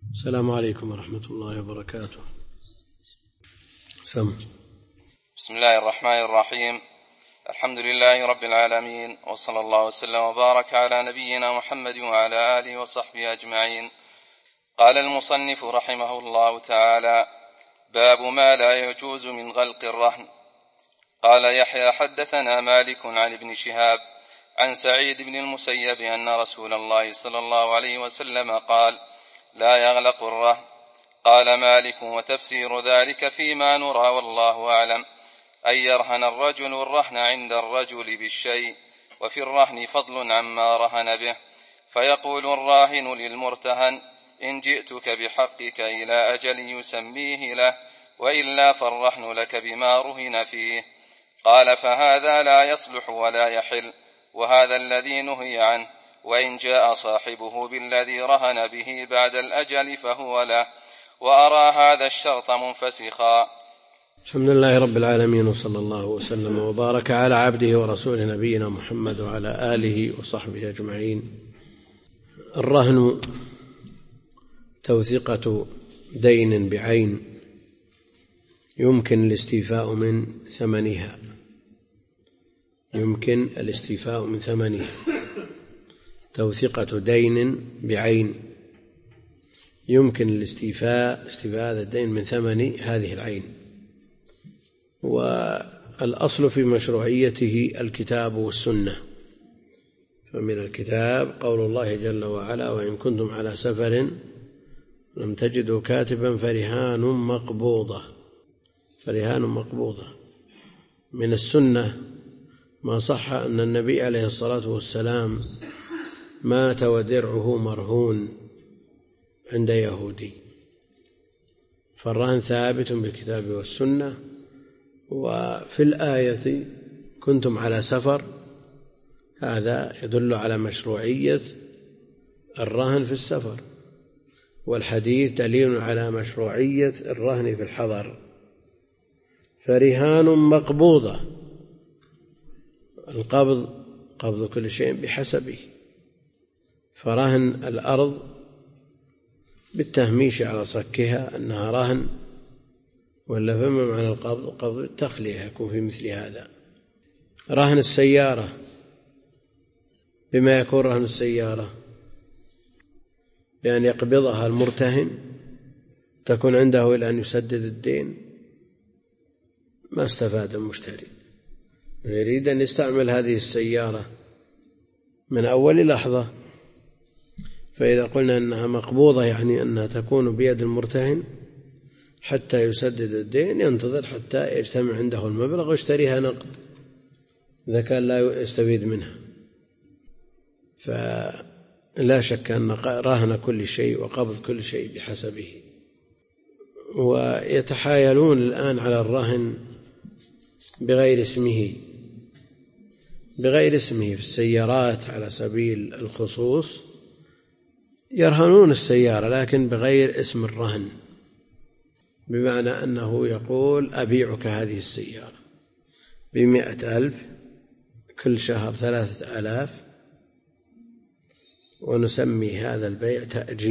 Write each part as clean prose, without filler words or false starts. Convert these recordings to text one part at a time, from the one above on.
السلام عليكم ورحمة الله وبركاته. بسم الله الرحمن الرحيم. الحمد لله رب العالمين، وصلى الله وسلم وبارك على نبينا محمد وعلى آله وصحبه أجمعين. قال المصنف رحمه الله تعالى: باب ما لا يجوز من غلق الرهن. قال يحيى: حدثنا مالك عن ابن شهاب عن سعيد بن المسيب أن رسول الله صلى الله عليه وسلم قال: لا يغلق الرهن. قال مالك: وتفسير ذلك فيما نرى والله أعلم أن يرهن الرجل الرهن عند الرجل بالشيء، وفي الرهن فضل عما رهن به، فيقول الراهن للمرتهن: إن جئتك بحقك إلى أجل يسميه له، وإلا فالرهن لك بما رهن فيه. قال: فهذا لا يصلح ولا يحل، وهذا الذي نهي عنه، وإن جاء صاحبه بالذي رهن به بعد الأجل فهو له، وأرى هذا الشرط منفسخا. الحمد لله رب العالمين، وصلى الله وسلم وبارك على عبده ورسوله نبينا محمد وعلى آله وصحبه أجمعين. الرهن توثيقة دين بعين يمكن الاستيفاء من ثمنها، توثيقة دين بعين يمكن الاستيفاء هذا الدين من ثمن هذه العين. والأصل في مشروعيته الكتاب والسنة، فمن الكتاب قول الله جل وعلا: وإن كنتم على سفر لم تجدوا كاتبا فرهان مقبوضة. من السنة ما صح أن النبي عليه الصلاة والسلام مات ودرعه مرهون عند يهودي، فالرهن ثابت بالكتاب والسنة. وفي الآية كنتم على سفر، هذا يدل على مشروعية الرهن في السفر، والحديث دليل على مشروعية الرهن في الحضر. فرهان مقبوضة، القبض قبض كل شيء بحسبه، فرهن الأرض بالتهميش على صكها أنها رهن، ولا فما معنى القبض؟ قبض التخلية يكون في مثل هذا. رهن السيارة، بما يكون رهن السيارة بأن يقبضها المرتهن تكون عنده إلى أن يسدد الدين، ما استفاد المشتري، يريد أن يستعمل هذه السيارة من أول لحظة. فإذا قلنا أنها مقبوضة يعني أنها تكون بيد المرتهن حتى يسدد الدين، ينتظر حتى يجتمع عنده المبلغ ويشتريها نقد إذا كان لا يستفيد منها. فلا شك أن رهن كل شيء وقبض كل شيء بحسبه. ويتحايلون الآن على الرهن بغير اسمه في السيارات على سبيل الخصوص، يرهنون السيارة لكن بغير اسم الرهن، بمعنى أنه يقول: أبيعك هذه السيارة ب100,000، كل شهر 3,000، ونسمي هذا البيع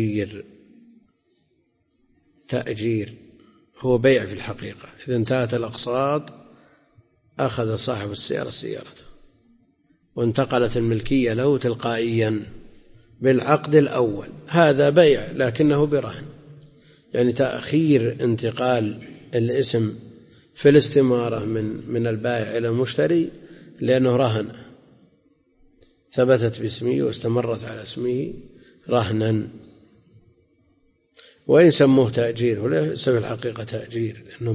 تأجير، هو بيع في الحقيقة. إذا انتهت الأقساط أخذ صاحب السيارة سيارته وانتقلت الملكية له تلقائيا بالعقد الأول. هذا بيع لكنه برهن، يعني تأخير انتقال الاسم في الاستمارة من البائع إلى المشتري، لأنه رهن، ثبتت باسمه واستمرت على اسمه رهنا. وإن سموه تأجير وليس في الحقيقة تأجير، لأنه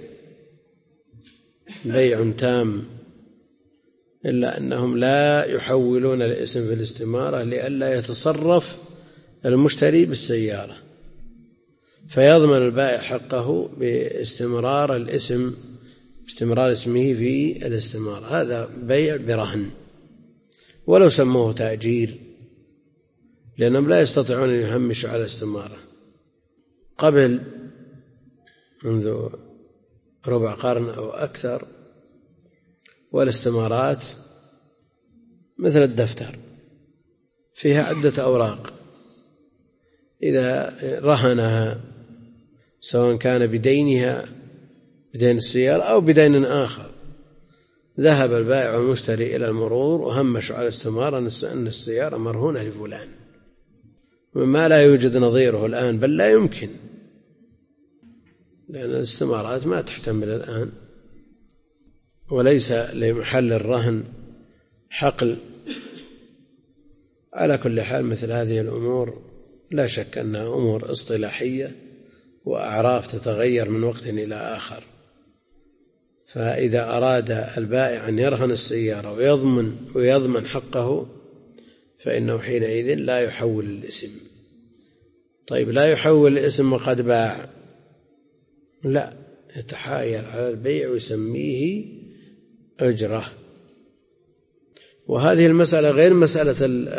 بيع تام، إلا أنهم لا يحولون الاسم في الاستمارة لئلا يتصرف المشتري بالسيارة، فيضمن البائع حقه باستمرار اسمه في الاستمارة. هذا بيع برهن، ولو سموه تأجير، لأنهم لا يستطيعون أن يهمشوا على الاستمارة. قبل منذ ربع قرن أو أكثر، والاستمارات مثل الدفتر فيها عدة أوراق، إذا رهنها سواء كان بدينها بدين السيارة أو بدين آخر، ذهب البائع والمشتري إلى المرور وهمشوا على الاستمارة أن السيارة مرهونة لفلان، مما لا يوجد نظيره الآن، بل لا يمكن، لأن الاستمارات ما تحتمل الآن، وليس لمحل الرهن حقل. على كل حال مثل هذه الأمور لا شك أنها أمور اصطلاحية وأعراف تتغير من وقت إلى آخر، فإذا أراد البائع أن يرهن السيارة ويضمن حقه فإنه حينئذ لا يحول الاسم. طيب لا يحول الاسم وقد باع، لا، يتحايل على البيع ويسميه أجرة. وهذه المسألة غير مسألة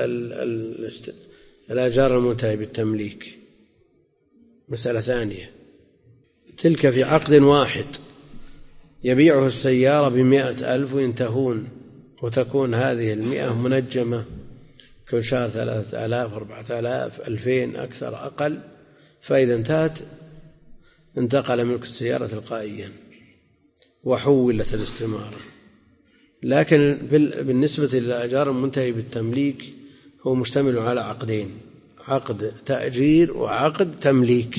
الآجار المنتهية بالتمليك، مسألة ثانية. تلك في عقد واحد يبيعه السيارة ب100,000 وينتهون، وتكون هذه 100 منجمة كل شهر 3,000 4,000 2,000 أكثر أقل، فإذا انتهت انتقل ملك السيارة تلقائيا وحولت الاستمارة. لكن بالنسبة للآجار المنتهية بالتمليك هو مشتمل على عقدين، عقد تأجير وعقد تمليك،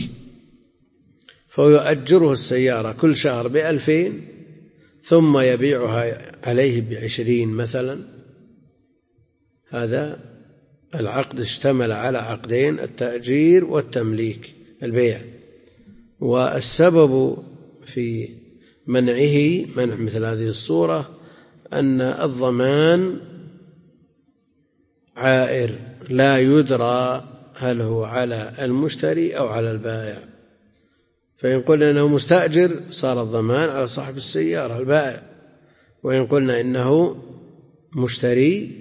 فيؤجره السيارة كل شهر ب2,000 ثم يبيعها عليه ب20 مثلا. هذا العقد اشتمل على عقدين، التأجير والتمليك، البيع. والسبب في منع مثل هذه الصورة أن الضمان عائر لا يدرى هل هو على المشتري أو على البائع، فإن قلنا إنه مستأجر صار الضمان على صاحب السيارة البائع، وإن قلنا إنه مشتري،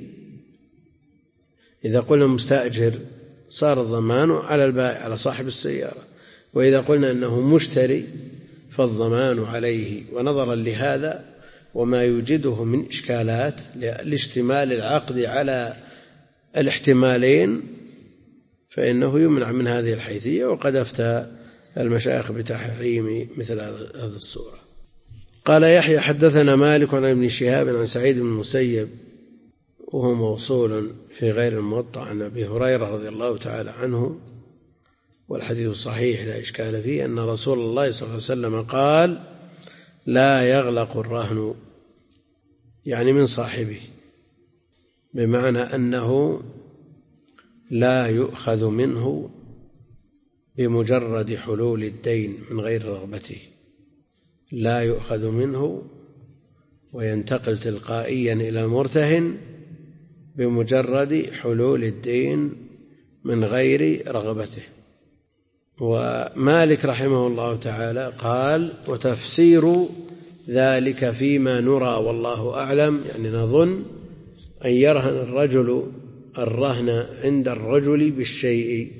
إذا قلنا مستأجر صار الضمان على البائع على صاحب السيارة، وإذا قلنا إنه مشتري فالضمان عليه. ونظرا لهذا وما يوجده من إشكالات لاشتمال العقد على الاحتمالين فإنه يمنع من هذه الحيثية، وقد أفتى المشايخ بتحريم مثل هذه الصورة. قال يحيى حدثنا مالك عن ابن شهاب عن سعيد بن المسيب، وهو موصول في غير الموطأ عن أبي هريرة رضي الله تعالى عنه، والحديث صحيح لا إشكال فيه، أن رسول الله صلى الله عليه وسلم قال لا يغلق الرهن، يعني من صاحبه، بمعنى أنه لا يؤخذ منه بمجرد حلول الدين من غير رغبته، لا يؤخذ منه وينتقل تلقائيا إلى المرتهن بمجرد حلول الدين من غير رغبته. ومالك رحمه الله تعالى قال وتفسير ذلك فيما نرى والله أعلم، يعني نظن أن يرهن الرجل الرهن عند الرجل بالشيء،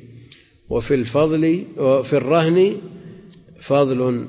وفي الرهن فضل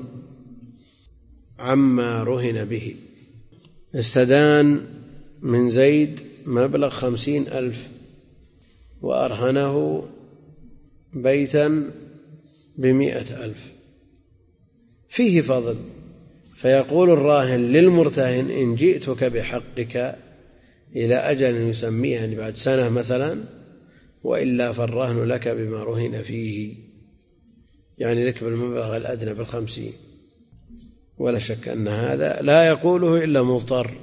عما رهن به. استدان من زيد مبلغ 50,000 وأرهنه بيتا ب100,000، فيه فضل، فيقول الراهن للمرتهن إن جئتك بحقك إلى أجل يسميه، يعني بعد سنة مثلا، وإلا فالرهن لك بما رهن فيه، يعني لك بالمبلغ الأدنى ب50. ولا شك أن هذا لا يقوله إلا مضطر،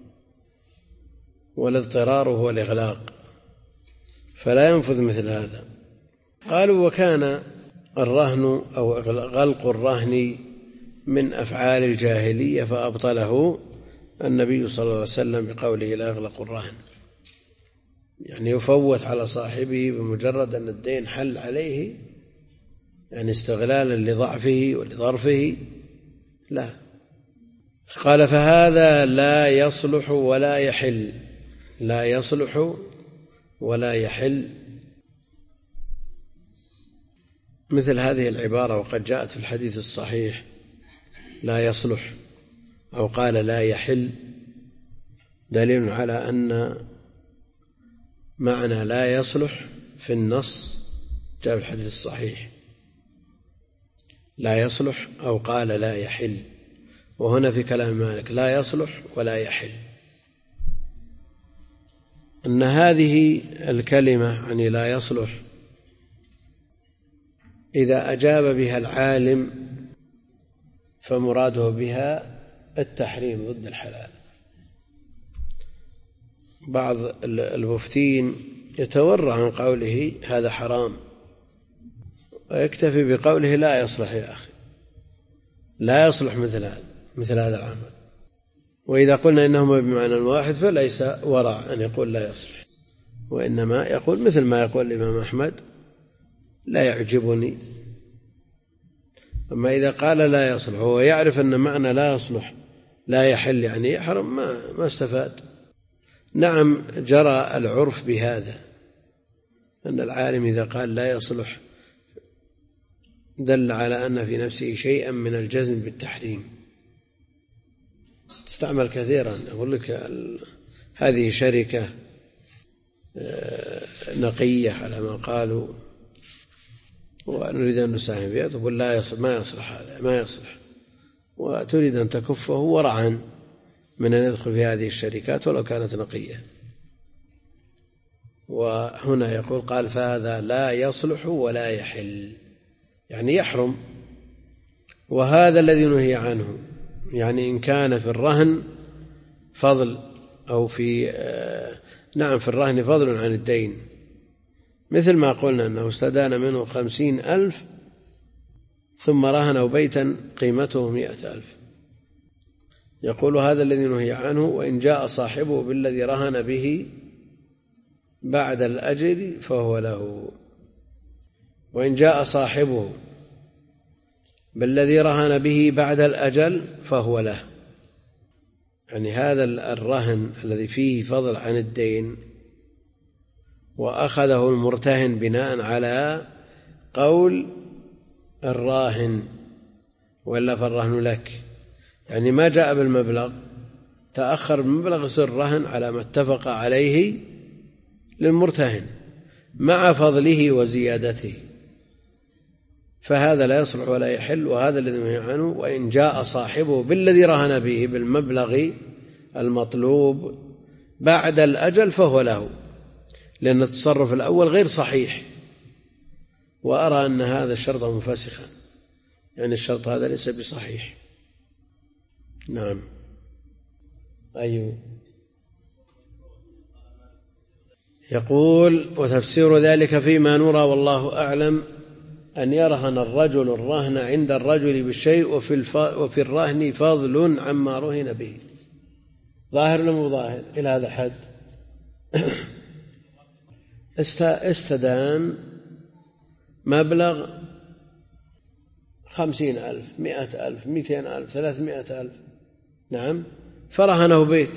والاضطرار هو الإغلاق، فلا ينفذ مثل هذا. قالوا وكان الرهن أو غلق الرهن من أفعال الجاهلية فأبطله النبي صلى الله عليه وسلم بقوله لا يغلق الرهن، يعني يفوت على صاحبه بمجرد أن الدين حل عليه، يعني استغلالا لضعفه ولظرفه، لا. قال فهذا لا يصلح ولا يحل، لا يصلح ولا يحل. مثل هذه العبارة وقد جاءت في الحديث الصحيح لا يصلح أو قال لا يحل، دليل على أن معنى لا يصلح في النص جاء في الحديث الصحيح لا يصلح أو قال لا يحل، وهنا في كلام مالك لا يصلح ولا يحل. أن هذه الكلمة يعني لا يصلح إذا أجاب بها العالم فمراده بها التحريم ضد الحلال. بعض المفتين يتورع عن قوله هذا حرام ويكتفي بقوله لا يصلح يا أخي، لا يصلح مثل هذا العمل. وإذا قلنا إنهما بمعنى واحد فليس ورع أن يقول لا يصلح، وإنما يقول مثل ما يقول الإمام أحمد لا يعجبني. أما إذا قال لا يصلح وهو يعرف أن معنى لا يصلح لا يحل يعني يحرم ما استفاد. نعم جرى العرف بهذا، أن العالم إذا قال لا يصلح دل على أن في نفسه شيئا من الجزم بالتحريم. تستعمل كثيرا. أقول لك هذه شركة نقية على ما قالوا ونريد أن نساهم فيها، تقول لا يصلح، ما يصلح هذا، ما يصلح، وتريد أن تكفه ورعا من أن يدخل في هذه الشركات ولو كانت نقية. وهنا يقول قال فهذا لا يصلح ولا يحل يعني يحرم. وهذا الذي نهي عنه يعني إن كان في الرهن فضل أو في في الرهن فضل عن الدين، مثل ما قلنا أنه استدان منه 50,000 ثم رهنوا بيتا قيمته 100,000. يقول هذا الذي نهي عنه وإن جاء صاحبه بالذي رهن به بعد الأجل فهو له. وإن جاء صاحبه بالذي رهن به بعد الأجل فهو له، يعني هذا الرهن الذي فيه فضل عن الدين وأخذه المرتهن بناء على قول الراهن وإلا فالرهن لك، يعني ما جاء بالمبلغ، تأخر بمبلغ يصير رهن على ما اتفق عليه للمرتهن مع فضله وزيادته، فهذا لا يصلح ولا يحل. وهذا الذي نهي عنه وإن جاء صاحبه بالذي رهن به بالمبلغ المطلوب بعد الأجل فهو له، لأن التصرف الأول غير صحيح. وأرى أن هذا الشرط منفسخا، يعني الشرط هذا ليس بصحيح. نعم. أيوه. يقول وتفسير ذلك فيما نرى والله أعلم أن يرهن الرجل الرهن عند الرجل بالشيء وفي الرهن فضل عما رهن به. ظاهر ولا مو ظاهر إلى هذا الحد؟ استدان مبلغ 50,000 100,000 200,000 300,000 نعم، فرهنه بيت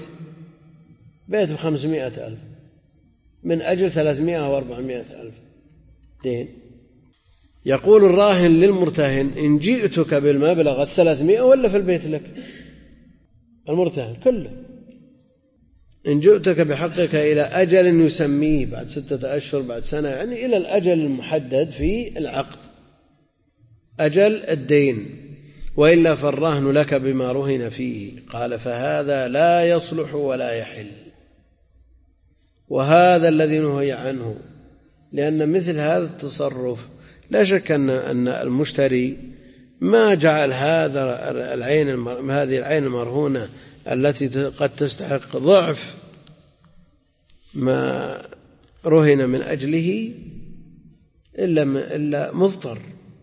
ب500,000 من أجل 300 و400,000 دين. يقول الراهن للمرتهن إن جئتك بالمبلغ 300 ولا في البيت لك، المرتهن كله إن جئتك بحقك إلى أجل يسميه بعد 6 أشهر بعد سنة، يعني إلى الأجل المحدد في العقد أجل الدين، وإلا فالرهن لك بما رهن فيه. قال فهذا لا يصلح ولا يحل، وهذا الذي نهي عنه، لأن مثل هذا التصرف لا شك أن المشتري ما جعل هذه العين المرهونة التي قد تستحق ضعف ما رهن من أجله إلا مضطر،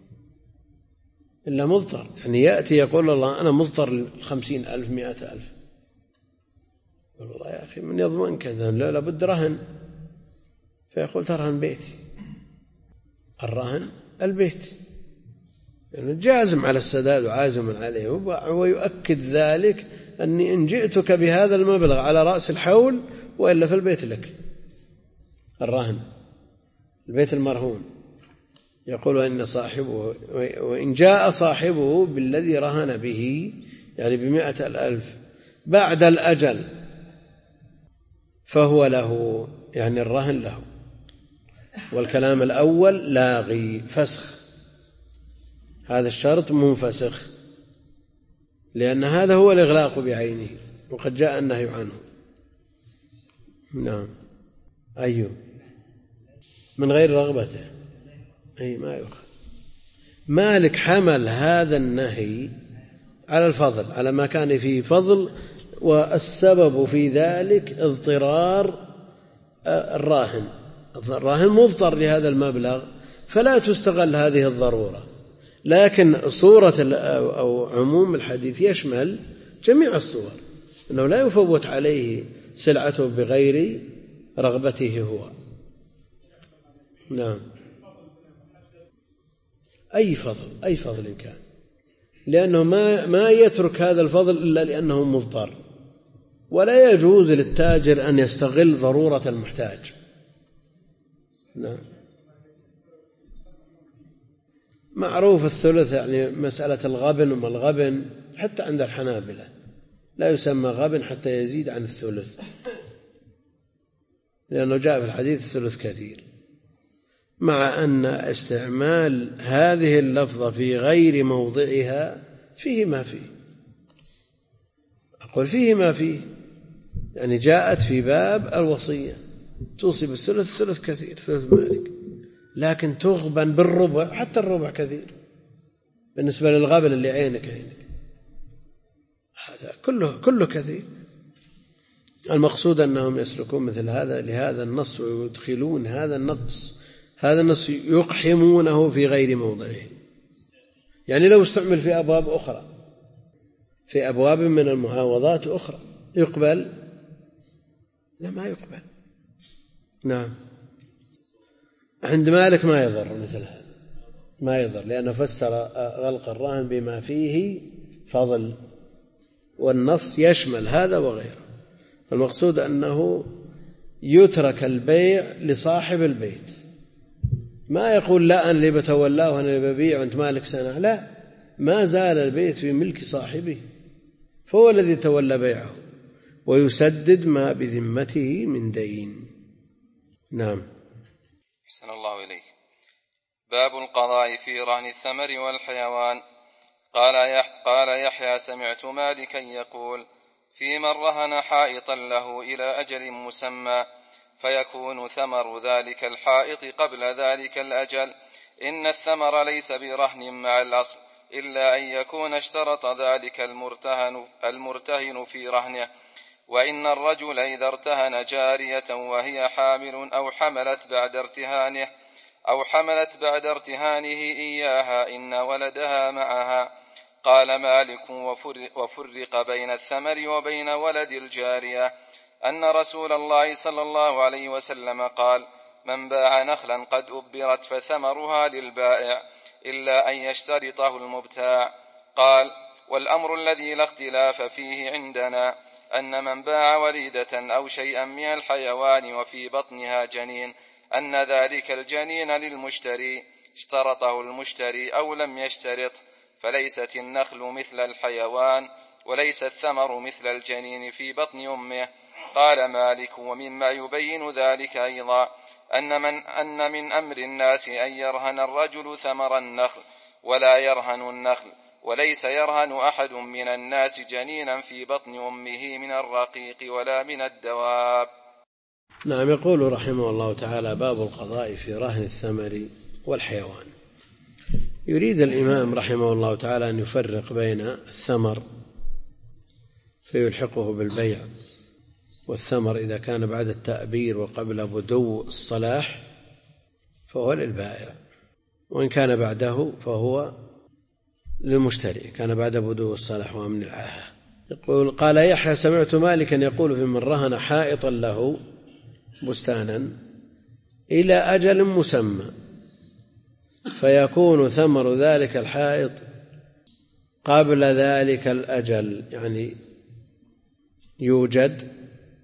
يعني يأتي يقول الله أنا مضطر 50,000 100,000، والله يا أخي من يضمن كذا؟ لا لابد رهن، فيقول ترهن بيتي، الرهن البيت، يعني جازم على السداد وعازم عليه، ويؤكد ذلك أني إن جئتك بهذا المبلغ على رأس الحول وإلا في البيت لك، الرهن البيت المرهون. يقول إن صاحبه وإن جاء صاحبه بالذي رهن به يعني 100,000 بعد الأجل فهو له، يعني الرهن له. والكلام الأول لاغي فسخ، هذا الشرط منفسخ، لأن هذا هو الإغلاق بعينه وقد جاء النهي عنه. نعم. أيوه من غير رغبته، أي ما يؤخذ. مالك حمل هذا النهي على الفضل، على ما كان فيه فضل، والسبب في ذلك اضطرار الراهن. الراهن مضطر لهذا المبلغ فلا تستغل هذه الضرورة، لكن صورة أو عموم الحديث يشمل جميع الصور، أنه لا يفوت عليه سلعته بغير رغبته هو. نعم. أي فضل كان، لأنه ما يترك هذا الفضل إلا لأنه مضطر، ولا يجوز للتاجر أن يستغل ضرورة المحتاج. نعم. معروف الثلث، يعني مسألة الغبن وما الغبن حتى عند الحنابلة لا يسمى غبن حتى يزيد عن الثلث، لأنه جاء في الحديث الثلث كثير، مع أن استعمال هذه اللفظة في غير موضعها فيه ما فيه. أقول فيه ما فيه، يعني جاءت في باب الوصية توصي بالثلث، الثلث كثير، ثلث مالك، لكن تغبن بالربع، حتى الربع كثير بالنسبة للغبن اللي عينك، هذا كله كثير. المقصود أنهم يسلكون مثل هذا لهذا النص ويدخلون هذا النص يقحمونه في غير موضعه. يعني لو استعمل في أبواب أخرى، في أبواب من المعاوضات أخرى يقبل؟ لا، ما يقبل. نعم. عند مالك ما يضر مثل هذا، ما يضر، لأنه فسر غلق الراهن بما فيه فضل، والنص يشمل هذا وغيره. المقصود أنه يترك البيع لصاحب البيت، ما يقول لا أنا اللي بتولاه وأنا اللي ببيع وأنت مالك سنة، لا، ما زال البيت في ملك صاحبه، فهو الذي تولى بيعه، ويسدد ما بذمته من دين. نعم. أحسن الله إليك. باب القضاء في رهن الثمر والحيوان. قال يحيى سمعت مالكا يقول في من رهن حائطا له إلى أجل مسمى فيكون ثمر ذلك الحائط قبل ذلك الأجل، إن الثمر ليس برهن مع الأصل إلا أن يكون اشترط ذلك المرتهن في رهنه. وإن الرجل إذا ارتهن جارية وهي حامل أو حملت بعد ارتهانه إياها إن ولدها معها. قال مالك وفرق بين الثمر وبين ولد الجارية أن رسول الله صلى الله عليه وسلم قال من باع نخلا قد أبرت فثمرها للبائع إلا أن يشترطه المبتاع. قال والأمر الذي لا اختلاف فيه عندنا أن من باع وليدة أو شيئا من الحيوان وفي بطنها جنين أن ذلك الجنين للمشتري، اشترطه المشتري أو لم يشترط، فليست النخل مثل الحيوان وليس الثمر مثل الجنين في بطن أمه. قال مالك ومما يبين ذلك أيضا أن من أمر الناس أن يرهن الرجل ثمر النخل ولا يرهن النخل، وليس يرهن أحد من الناس جنينا في بطن أمه من الرقيق ولا من الدواب. نعم. يقول رحمه الله تعالى باب القضاء في رهن الثمر والحيوان. يريد الإمام رحمه الله تعالى أن يفرق بين الثمر فيلحقه بالبيع، والثمر إذا كان بعد التأبير وقبل بدو الصلاح فهو للبائع، وإن كان بعده فهو للمشتري، كان بعد بدو الصلاح ومن العاهة. يقول قال يحيى سمعت مالكا يقول في من رهن حائطا له بستانا إلى أجل مسمى فيكون ثمر ذلك الحائط قبل ذلك الأجل، يعني يوجد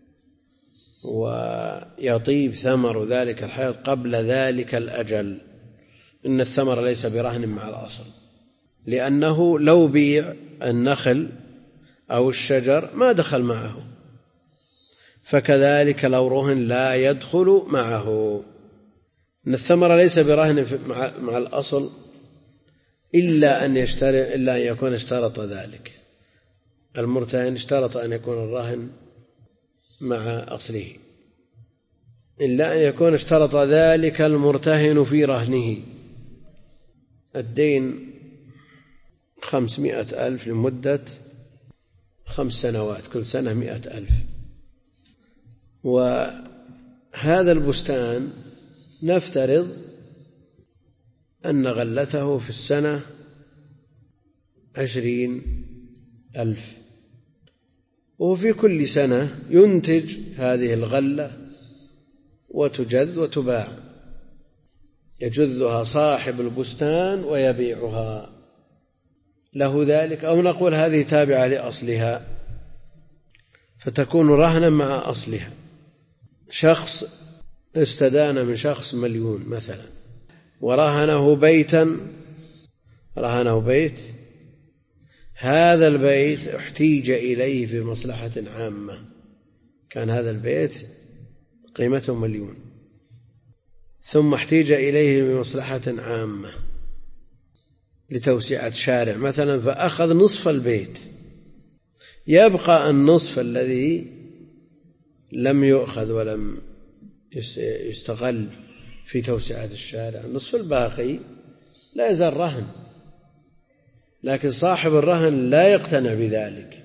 ويطيب ثمر ذلك الحائط قبل ذلك الأجل. إن الثمر ليس برهن مع الأصل، لأنه لو بيع النخل أو الشجر ما دخل معه، فكذلك لو رهن لا يدخل معه. أن الثمرة ليس برهن مع الأصل إلا أن يكون اشترط ذلك. المرتهن اشترط أن يكون الرهن مع أصله، إلا أن يكون اشترط ذلك المرتهن في رهنه. الدين 500,000 لمدة 5 سنوات، كل سنة 100,000. وهذا البستان نفترض أن غلته في السنة 20,000، وفي كل سنة ينتج هذه الغلة وتجذ وتباع، يجذها صاحب البستان ويبيعها له ذلك، أو نقول هذه تابعة لأصلها فتكون رهنا مع أصلها. شخص استدان من شخص 1,000,000 مثلا، ورهنه بيتا، رهنه بيت، هذا البيت احتيج إليه في مصلحة عامة، كان هذا البيت قيمته 1,000,000 ثم احتيج إليه بمصلحة عامة لتوسعة شارع مثلا، فأخذ نصف البيت، يبقى النصف الذي لم يؤخذ ولم يستغل في توسعة الشارع، النصف الباقي لا يزال رهن، لكن صاحب الرهن لا يقتنع بذلك،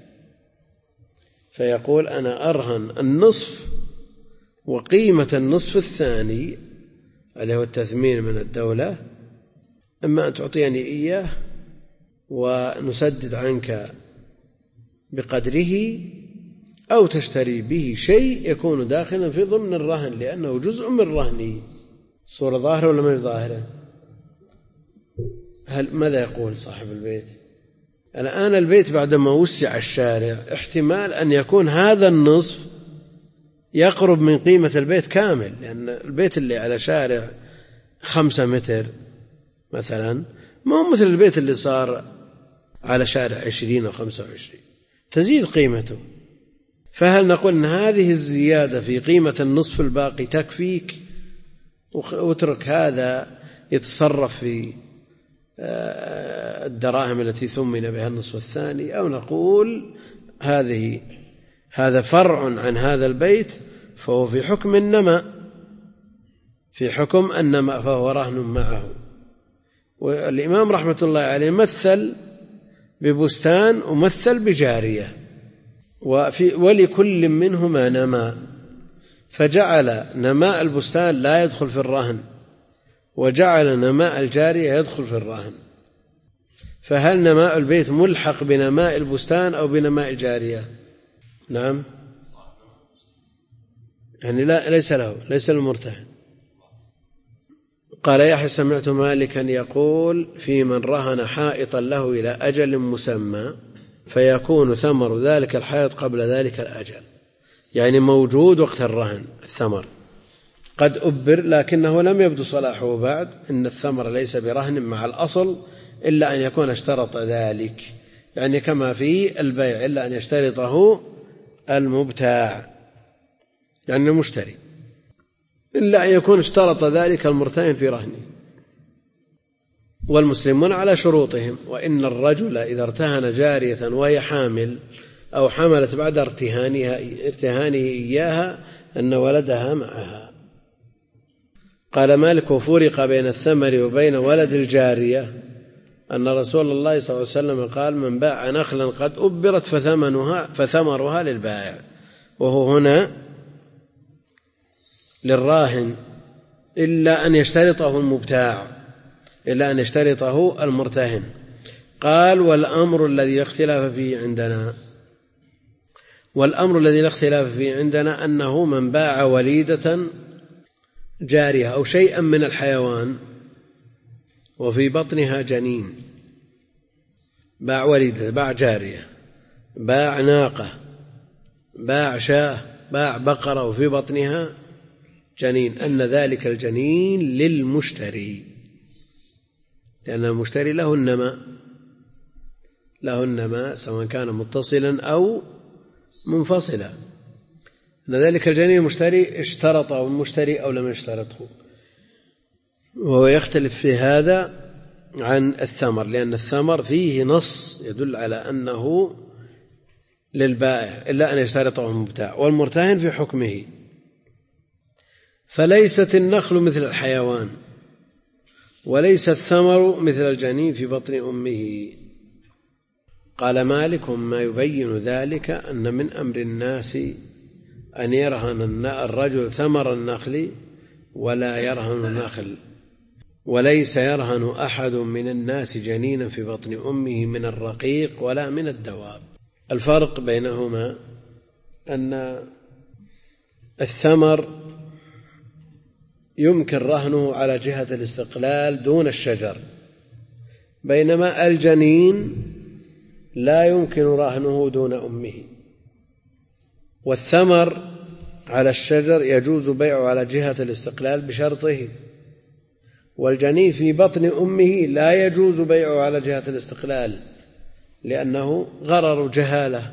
فيقول أنا أرهن النصف، وقيمة النصف الثاني اللي هو التثمين من الدولة إما أن تعطيني إياه ونسدد عنك بقدره، أو تشتري به شيء يكون داخلا في ضمن الرهن، لأنه جزء من رهني. الصورة ظاهرة ولا ما ظاهرة؟ ماذا يقول صاحب البيت؟ الآن البيت بعدما وسع الشارع احتمال أن يكون هذا النصف يقرب من قيمة البيت كامل، لأن البيت اللي على شارع 5 متر مثلا ما هو مثل البيت اللي صار على شارع 20 أو 25، تزيد قيمته. فهل نقول أن هذه الزيادة في قيمة النصف الباقي تكفيك واترك هذا يتصرف في الدراهم التي ثمن بها النصف الثاني، أو نقول هذا فرع عن هذا البيت فهو في حكم النماء، في حكم النماء، فهو رهن معه. والإمام رحمة الله عليه مثل ببستان ومثل بجارية، ولكل منهما نماء، فجعل نماء البستان لا يدخل في الرهن، وجعل نماء الجارية يدخل في الرهن. فهل نماء البيت ملحق بنماء البستان أو بنماء الجارية؟ نعم، يعني ليس المرتهن. قال يحيى سمعت مالكا يقول في من رهن حائطا له إلى أجل مسمى فيكون ثمر ذلك الحائط قبل ذلك الأجل، يعني موجود وقت الرهن الثمر، قد أبر لكنه لم يبدو صلاحه بعد، إن الثمر ليس برهن مع الأصل إلا أن يكون اشترط ذلك، يعني كما في البيع إلا أن يشترطه المبتاع، يعني المشتري، إلا أن يكون اشترط ذلك المرتهن في رهنه. والمسلمون على شروطهم، وإن الرجل إذا ارتهن جارية وهي حامل أو حملت بعد ارتهانه إياها أن ولدها معها. قال مالك وفرق بين الثمر وبين ولد الجارية أن رسول الله صلى الله عليه وسلم قال من باع نخلا قد أبرت فثمرها للبائع، وهو هنا للراهن إلا أن يشترطه المبتاع، إلا أن يشترطه المرتهن. قال والأمر الذي لا اختلاف فيه عندنا أنه من باع وليدة جارية أو شيئا من الحيوان وفي بطنها جنين، باع وليدة، باع جارية، باع ناقة، باع شاة، باع بقرة وفي بطنها جنين، أن ذلك الجنين للمشتري، لأن المشتري له النماء سواء كان متصلا أو منفصلا، أن ذلك الجنين المشتري اشترطه المشتري أو لم يشترطه. وهو يختلف في هذا عن الثمر، لأن الثمر فيه نص يدل على أنه للبائع إلا أن يشترطه المبتاع، والمرتهن في حكمه. فليست النخل مثل الحيوان، وليس الثمر مثل الجنين في بطن أمه. قال مالك: ما يبين ذلك أن من أمر الناس أن يرهن الرجل ثمر النخل ولا يرهن النخل، وليس يرهن أحد من الناس جنينا في بطن أمه من الرقيق ولا من الدواب. الفرق بينهما أن الثمر يمكن رهنه على جهة الاستقلال دون الشجر، بينما الجنين لا يمكن رهنه دون أمه. والثمر على الشجر يجوز بيعه على جهة الاستقلال بشرطه، والجنين في بطن أمه لا يجوز بيعه على جهة الاستقلال لأنه غرر جهالة.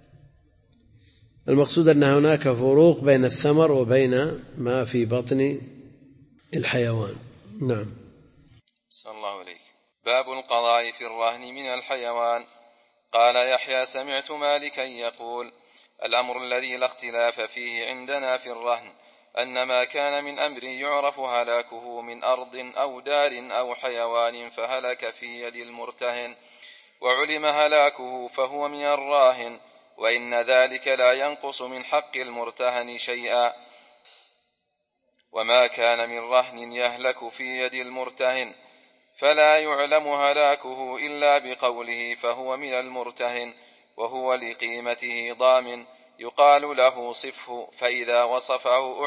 المقصود أن هناك فروق بين الثمر وبين ما في بطن الحيوان. نعم. صلى الله عليك. باب القضاء في الرهن من الحيوان. قال يحيى: سمعت مالكا يقول: الأمر الذي لا اختلاف فيه عندنا في الرهن أن ما كان من أمر يعرف هلاكه من أرض أو دار أو حيوان فهلك في يد المرتهن وعلم هلاكه فهو من الراهن، وإن ذلك لا ينقص من حق المرتهن شيئا. وما كان من رهن يهلك في يد المرتهن فلا يعلم هلاكه إلا بقوله فهو من المرتهن، وهو لقيمته ضامن يقال له صفه، فإذا وصفه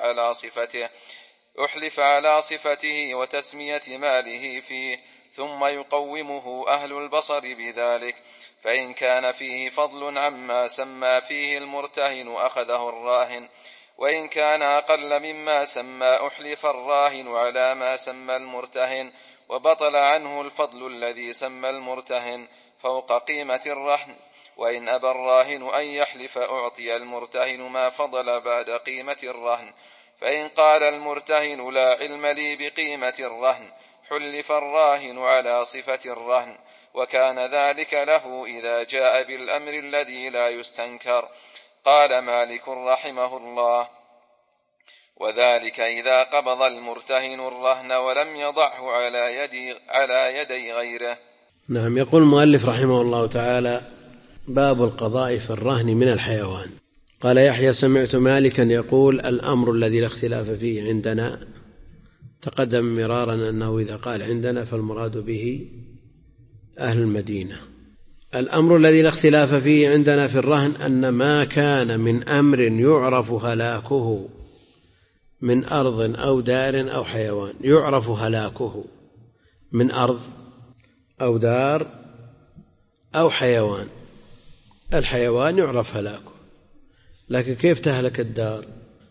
أحلف على صفته وتسمية ماله فيه، ثم يقومه أهل البصر بذلك، فإن كان فيه فضل عما سمى فيه المرتهن أخذه الراهن، وإن كان أقل مما سمى أحلف الراهن على ما سمى المرتهن، وبطل عنه الفضل الذي سمى المرتهن فوق قيمة الرهن. وإن أبى الراهن أن يحلف أعطي المرتهن ما فضل بعد قيمة الرهن، فإن قال المرتهن لا علم لي بقيمة الرهن حلف الراهن على صفة الرهن، وكان ذلك له إذا جاء بالأمر الذي لا يستنكر. قال مالك رحمه الله: وذلك إذا قبض المرتهن الرهن ولم يضعه على يدي غيره. نعم. يقول المؤلف رحمه الله تعالى: باب القضاء في الرهن من الحيوان. قال يحيى: سمعت مالكا يقول: الأمر الذي لا اختلاف فيه عندنا. تقدم مرارا أنه إذا قال عندنا فالمراد به أهل المدينة. الأمر الذي لا اختلاف فيه عندنا في الرهن أن ما كان من أمر يعرف هلاكه من أرض أو دار أو حيوان. يعرف هلاكه من أرض أو دار أو حيوان. الحيوان يعرف هلاكه، لكن كيف تهلك الدار؟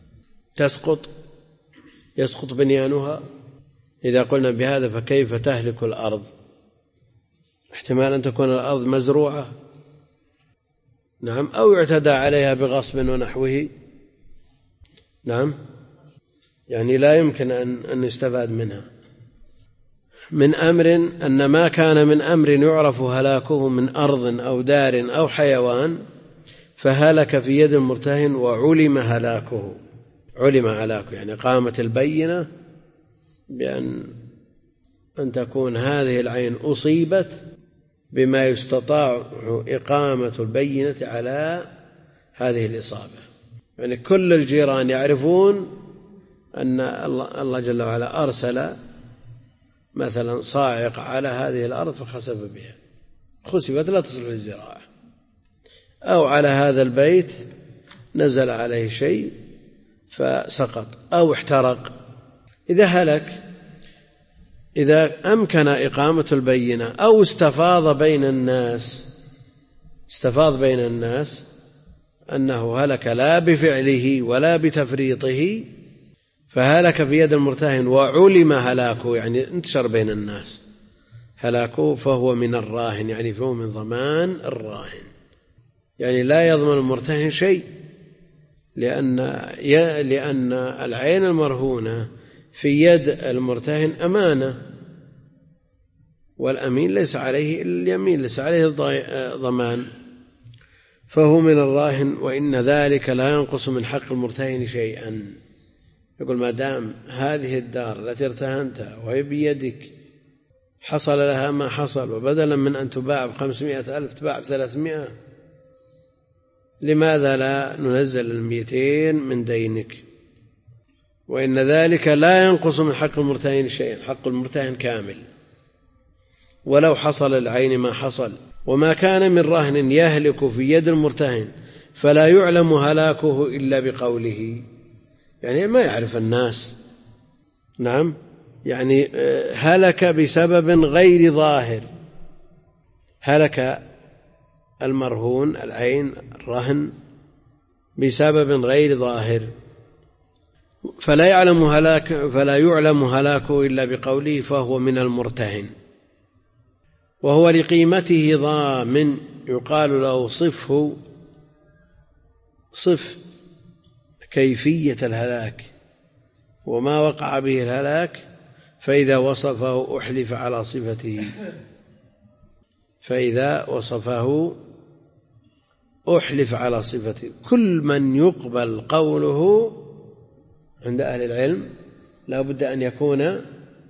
يسقط بنيانها. إذا قلنا بهذا فكيف تهلك الأرض؟ احتمال أن تكون الأرض مزروعة، نعم، أو يعتدى عليها بغصب ونحوه، نعم، يعني لا يمكن أن يستفاد منها. من أمر أن ما كان من أمر يعرف هلاكه من أرض أو دار أو حيوان فهلك في يد المرتهن وعلم هلاكه. علم هلاكه يعني قامت البينة بأن تكون هذه العين أصيبت بما يستطاع إقامة البينة على هذه الإصابة. يعني كل الجيران يعرفون أن الله جل وعلا أرسل مثلا صاعقة على هذه الأرض فخسف بها، خسفت لا تصلح للزراعة، أو على هذا البيت نزل عليه شيء فسقط أو احترق. إذا هلك، إذا أمكن إقامة البينة أو استفاض بين الناس أنه هلك لا بفعله ولا بتفريطه، فهلك في يد المرتهن وعلم هلاكه، يعني انتشر بين الناس هلاكه، فهو من الراهن، يعني فهو من ضمان الراهن، يعني لا يضمن المرتهن شيء، لأن العين المرهونة في يد المرتهن أمانة، والأمين ليس عليه إلا اليمين، ليس عليه ضمان، فهو من الراهن، وإن ذلك لا ينقص من حق المرتهن شيئا. يقول ما دام هذه الدار التي ارتهنتها وهي بيدك حصل لها ما حصل، وبدلا من أن تباع ب500,000 تباع ب300، لماذا لا ننزل 200 من دينك؟ وإن ذلك لا ينقص من حق المرتهن شيئا، حق المرتهن كامل ولو حصل العين ما حصل. وما كان من رهن يهلك في يد المرتهن فلا يعلم هلاكه إلا بقوله، يعني ما يعرف الناس. نعم، يعني هلك بسبب غير ظاهر، هلك المرهون العين الرهن بسبب غير ظاهر، فلا يعلم هلاكه إلا بقوله، فهو من المرتهن. وهو لقيمته ضامن، يقال له صفه، صف كيفية الهلاك وما وقع به الهلاك، فإذا وصفه أحلف على صفته، فإذا وصفه أحلف على صفته. كل من يقبل قوله عند أهل العلم لا بد أن يكون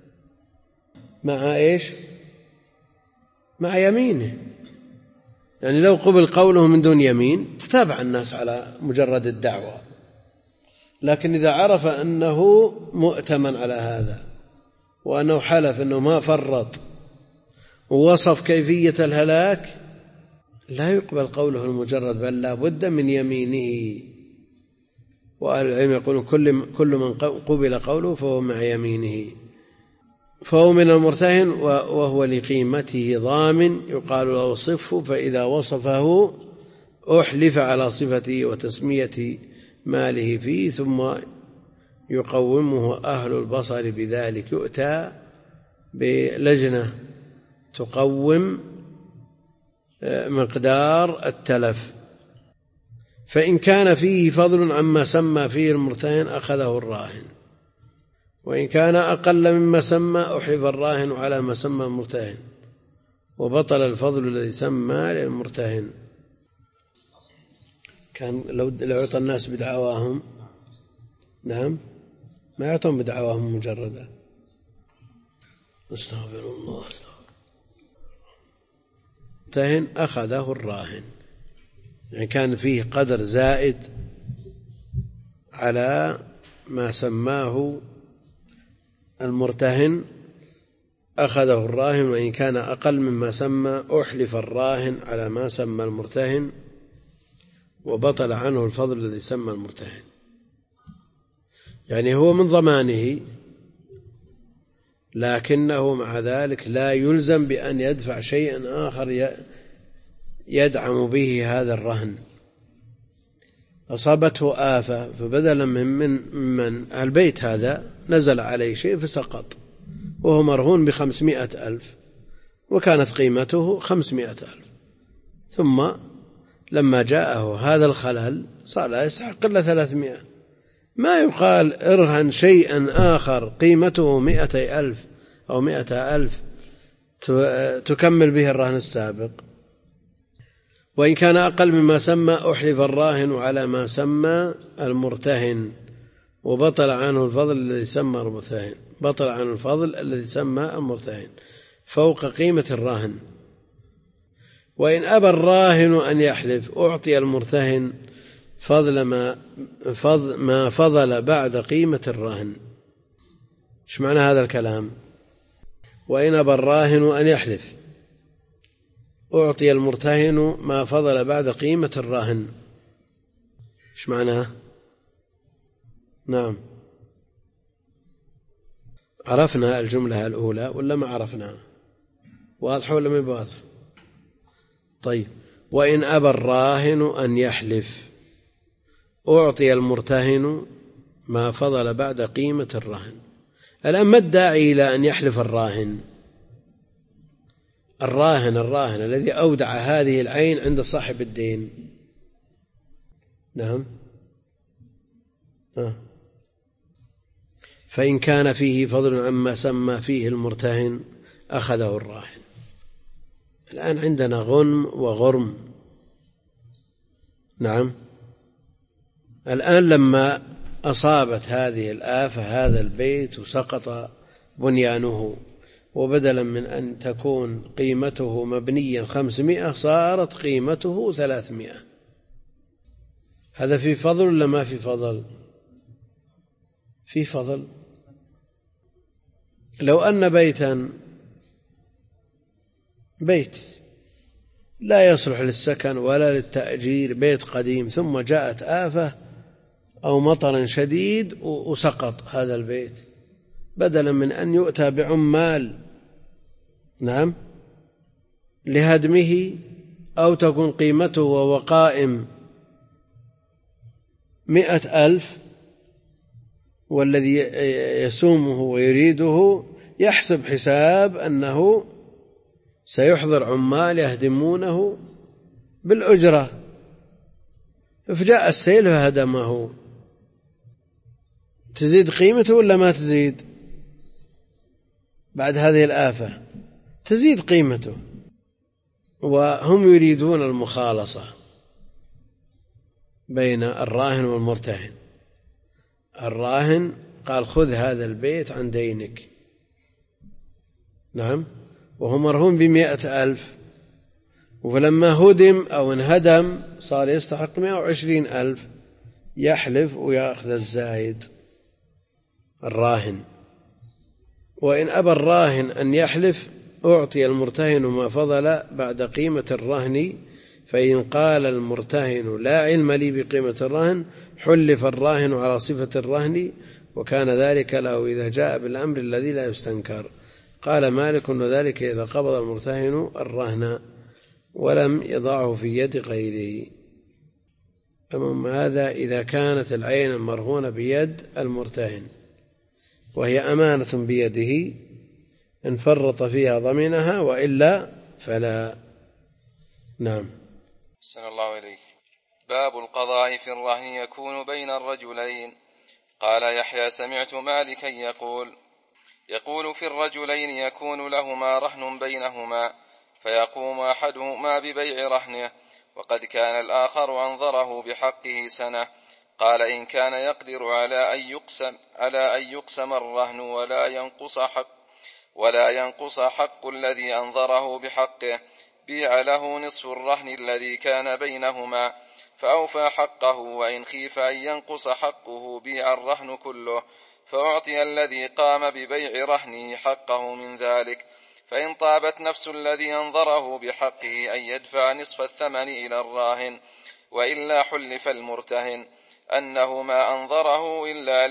مع إيش؟ مع يمينه. يعني لو قبل قوله من دون يمين تتابع الناس على مجرد الدعوة، لكن إذا عرف أنه مؤتمن على هذا وأنه حلف أنه ما فرط ووصف كيفية الهلاك لا يقبل قوله المجرد، بل لا بد من يمينه. وأهل العلم يقولون كل من قبل قوله فهو مع يمينه، فهو من المرتهن. وهو لقيمته ضامن، يقال له صفه، فإذا وصفه أحلف على صفته وتسمية ماله فيه، ثم يقومه أهل البصر بذلك. يؤتى بلجنة تقوم مقدار التلف، فإن كان فيه فضل عما سمى فيه المرتهن أخذه الراهن، وإن كان أقل مما سمى أحلف الراهن على ما سمى المرتهن، وبطل الفضل الذي سمى للمرتهن. كان لو يعطى الناس بدعواهم، نعم، ما يعطون بدعواهم مجردة. استغفر الله. المرتهن أخذه الراهن، يعني كان فيه قدر زائد على ما سماه المرتهن أخذه الراهن، وإن كان أقل مما سمى أحلف الراهن على ما سمى المرتهن، وبطل عنه الفضل الذي سمى المرتهن. يعني هو من ضمانه، لكنه مع ذلك لا يلزم بأن يدفع شيئا آخر يدعم به هذا الرهن. أصابته آفة، فبدلا من البيت هذا نزل عليه شيء فسقط، وهو مرهون ب500,000 وكانت قيمته 500,000، ثم لما جاءه هذا الخلل صار لا يستحق إلا 300. ما يقال ارهن شيئا آخر قيمته 200,000 أو 100,000 تكمل به الرهن السابق. وإن كان أقل مما سمى أحلف الراهن على ما سمى المرتهن، وبطل عنه الفضل الذي سمى المرتهن، بطل عنه الفضل الذي سمى المرتهن فوق قيمة الراهن. وإن أبى الراهن أن يحلف أعطي المرتهن فضل ما فضل بعد قيمة الراهن. إيش معنى هذا الكلام؟ وإن أبى الراهن أن يحلف أعطي المرتهن ما فضل بعد قيمة الراهن. إيش معناه؟ نعم، عرفنا الجملة الأولى ولا ما عرفنا؟ واضح ولا ما واضح؟ طيب، وإن أبى الراهن أن يحلف أعطي المرتهن ما فضل بعد قيمة الرهن. الآن ما الداعي إلى أن يحلف الراهن؟ الراهن الذي أودع هذه العين عند صاحب الدين. نعم، فإن كان فيه فضل عما سمى فيه المرتهن أخذه الراهن. الآن عندنا غنم وغرم. نعم. الآن لما أصابت هذه الآفة هذا البيت وسقط بنيانه، وبدلا من أن تكون قيمته مبنيا 500 صارت قيمته 300، هذا في فضل ولا ما في فضل؟ في فضل. لو أن بيت لا يصلح للسكن ولا للتأجير، بيت قديم، ثم جاءت آفة أو مطر شديد وسقط هذا البيت، بدلا من أن يؤتى بعمال نعم لهدمه أو تكون قيمته وهو قائم 100,000، والذي يسومه ويريده يحسب حساب أنه سيحضر عمال يهدمونه بالأجرة، فجاء السيل فهدمه، تزيد قيمته ولا ما تزيد؟ بعد هذه الآفة تزيد قيمته. وهم يريدون المخالصة بين الراهن والمرتهن. الراهن قال خذ هذا البيت عن دينك، نعم، وهو مرهون ب100,000، ولما هدم أو انهدم صار يستحق 120,000، يحلف ويأخذ الزايد الراهن. وإن أبى الراهن أن يحلف أعطي المرتهن ما فضل بعد قيمة الرهن، فإن قال المرتهن لا علم لي بقيمة الرهن حلف الراهن على صفة الرهن، وكان ذلك له إذا جاء بالأمر الذي لا يستنكر. قال مالك وذلك إذا قبض المرتهن الرهن ولم يضعه في يد غيره. أما هذا إذا كانت العين المرهونة بيد المرتهن وهي أمانة بيده، إن فرط فيها ضمنها وإلا فلا. نعم. أحسن الله إليك. باب القضاء في الرهن يكون بين الرجلين. قال يحيى سمعت مالكا يقول في الرجلين يكون لهما رهن بينهما، فيقوم أحدهما ببيع رهنه وقد كان الآخر أنظره بحقه سنة. قال إن كان يقدر على أن يقسم الرهن ولا ينقص حق الذي أنظره بحقه، بيع له نصف الرهن الذي كان بينهما فأوفى حقه، وإن خيف أن ينقص حقه بيع الرهن كله، فأعطي الذي قام ببيع رهنه حقه من ذلك. فإن طابت نفس الذي أنظره بحقه أن يدفع نصف الثمن إلى الراهن، وإلا حلف المرتهن أنه ما أنظره إلا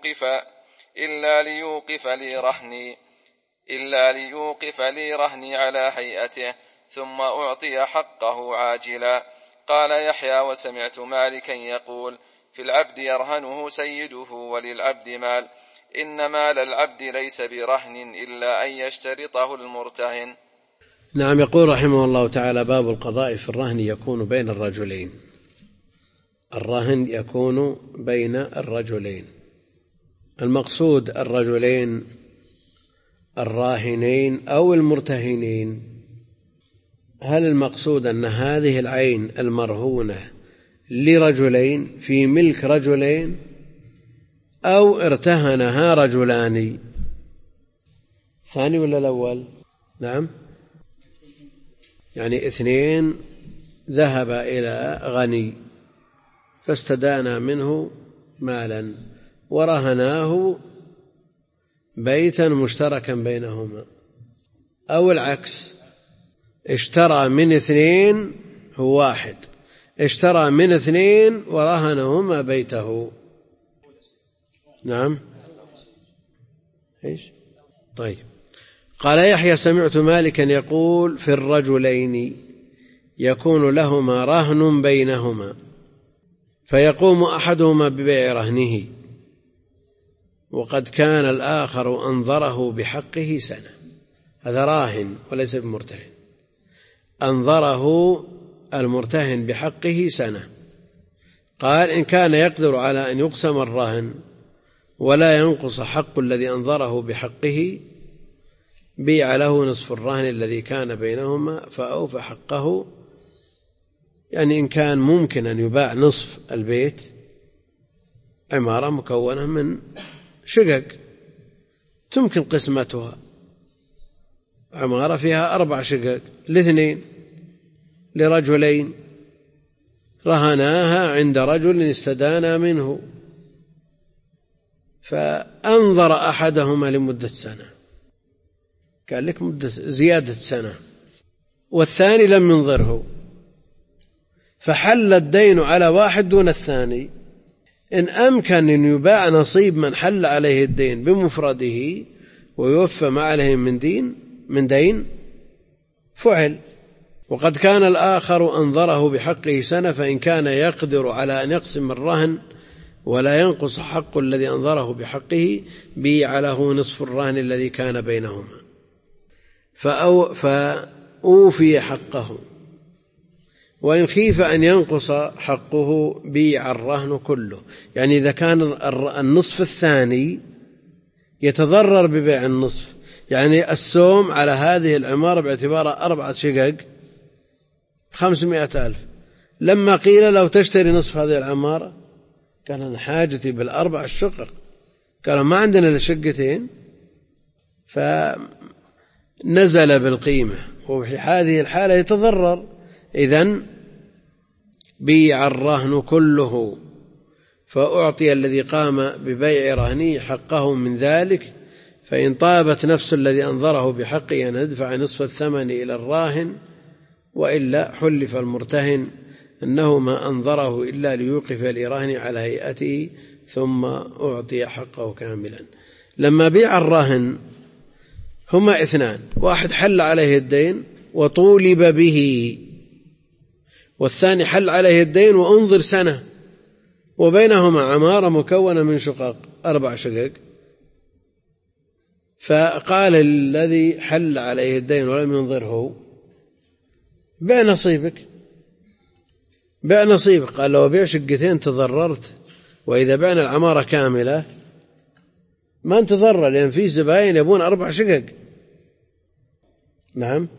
ليوقف لي رهني على هيئته، ثم أعطي حقه عاجلا. قال يحيى وسمعت مالكا يقول في العبد يرهنه سيده وللعبد مال، إن مال العبد ليس برهن إلا أن يشترطه المرتهن. نعم. يقول رحمه الله تعالى باب القضاء في الرهن يكون بين الرجلين. الرهن يكون بين الرجلين، المقصود الرجلين الراهنين أو المرتهنين. هل المقصود أن هذه العين المرهونة لرجلين في ملك رجلين، أو ارتهنها رجلان؟ ثاني ولا الأول؟ نعم، يعني اثنين ذهب إلى غني فاستدانا منه مالا ورهناه بيتا مشتركا بينهما، أو العكس، اشترى من اثنين، هو واحد اشترى من اثنين ورهنهما بيته. نعم. إيش؟ طيب. قال يحيى سمعت مالكا يقول في الرجلين يكون لهما رهن بينهما، فيقوم أحدهما ببيع رهنه وقد كان الآخر أنظره بحقه سنة. هذا راهن وليس بمرتهن، أنظره المرتهن بحقه سنة. قال إن كان يقدر على أن يقسم الرهن ولا ينقص حق الذي أنظره بحقه بيع له نصف الرهن الذي كان بينهما فأوفى حقه. يعني إن كان ممكن أن يباع نصف البيت، عمارة مكونة من شقق تمكن قسمتها، عمارة فيها 4 شقق ل2 لرجلين، رهناها عند رجل استدانا منه، فأنظر أحدهما لمدة سنة، قال لك مدة زيادة سنة، والثاني لم ينظره، فحل الدين على واحد دون الثاني. إن أمكن أن يباع نصيب من حل عليه الدين بمفرده ويوفى ما عليه من دين فعل. وقد كان الآخر أنظره بحقه سنة، فإن كان يقدر على أن يقسم الرهن ولا ينقص حق الذي أنظره بحقه بيع له نصف الرهن الذي كان بينهما فأوفي حقه. وإن خيف أن ينقص حقه بيع الرهن كله. يعني إذا كان النصف الثاني يتضرر ببيع النصف، يعني السوم على هذه العمارة باعتبارها 4 شقق 500,000، لما قيل لو تشتري نصف هذه العمارة قال أنا حاجتي بال4 الشقق، قالوا ما عندنا إلا شقتين، فنزل بالقيمة، وفي هذه الحالة يتضرر. إذن بيع الرهن كله فأعطي الذي قام ببيع رهنه حقه من ذلك، فإن طابت نفس الذي أنظره بحقه أن يدفع نصف الثمن إلى الراهن، وإلا حلف المرتهن أنه ما أنظره إلا ليوقف الراهن على هيئته ثم أعطي حقه كاملا. لما بيع الراهن هما 2، واحد حل عليه الدين وطولب به، والثاني حل عليه الدين وانظر سنة، وبينهما عمارة مكونة من شقق 4 شقق. فقال الذي حل عليه الدين ولم ينظره بيع نصيبك. قال لو بيع شقتين تضررت، وإذا بعنا العمارة كاملة ما نتضرر، لأن في زباين يبون 4 شقق. نعم.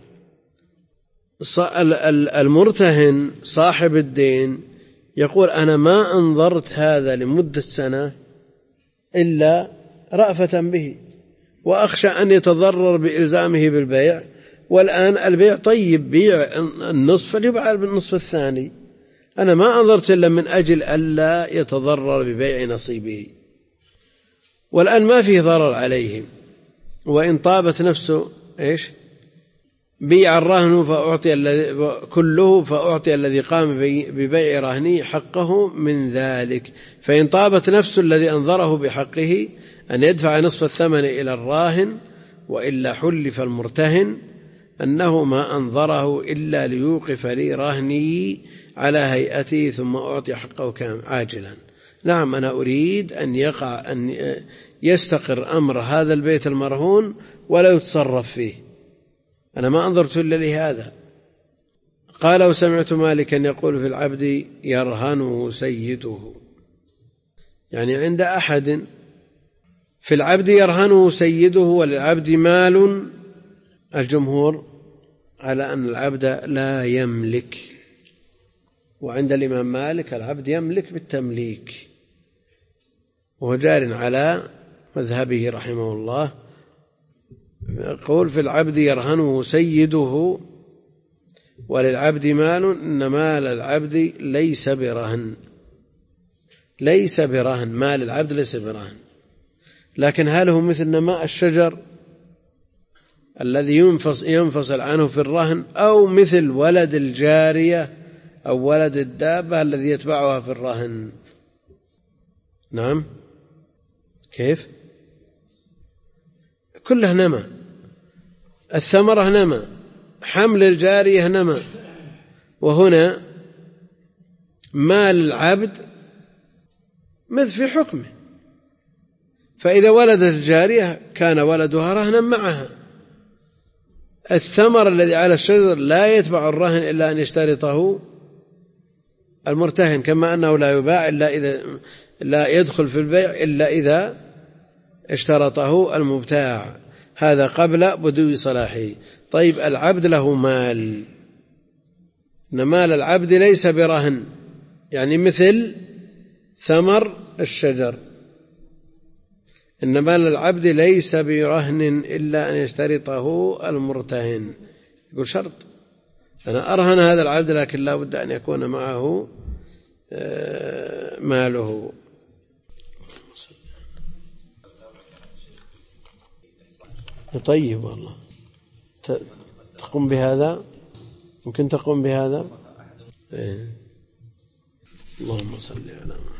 المرتهن صاحب الدين يقول أنا ما أنظرت هذا لمدة سنة إلا رأفة به، وأخشى أن يتضرر بإلزامه بالبيع، والآن البيع طيب، بيع النصف فليباع بالنصف الثاني، أنا ما أنظرت إلا من أجل ألا يتضرر ببيع نصيبه، والآن ما فيه ضرر عليهم. وإن طابت نفسه بيع الرهن فأعطي الذي قام ببيع رهنه حقه من ذلك. فإن طابت نفس الذي أنظره بحقه أن يدفع نصف الثمن إلى الراهن، وإلا حلف المرتهن أنه ما أنظره إلا ليوقف لي رهني على هيئته ثم أعطي حقه عاجلا. نعم، أنا أريد أن يستقر أمر هذا البيت المرهون ولا يتصرف فيه، أنا ما أنظرت إلا لهذا. قال وسمعت مالكا يقول في العبد يرهنه سيده، يعني عند أحد في العبد يرهنه سيده وللعبد مال. الجمهور على أن العبد لا يملك، وعند الإمام مالك العبد يملك بالتمليك، وهو جار على مذهبه رحمه الله. يقول في العبد يرهنه سيده وللعبد مال، إن مال العبد ليس برهن، مال العبد ليس برهن. لكن هل هو مثل نماء الشجر الذي ينفصل عنه في الرهن، أو مثل ولد الجارية أو ولد الدابة الذي يتبعها في الرهن؟ نعم، كيف؟ كله نمى، الثمرة نمى، حمل الجارية نمى، وهنا مال العبد مثل في حكمه. فإذا ولدت الجارية كان ولدها رهنا معها. الثمر الذي على الشجر لا يتبع الرهن إلا أن يشترطه المرتهن، كما أنه لا يباع إلا إذا لا يدخل في البيع إلا إذا اشترطه المبتاع، هذا قبل بدو صلاحه. طيب العبد له مال، إن مال العبد ليس برهن، يعني مثل ثمر الشجر، إن مال العبد ليس برهن إلا أن يشترطه المرتهن. يقول شرط، أنا أرهن هذا العبد لكن لا بد أن يكون معه ماله. طيب والله تقوم بهذا، ممكن تقوم بهذا. اللهم صل على محمد.